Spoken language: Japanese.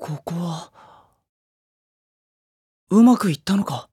ここはうまくいったのか？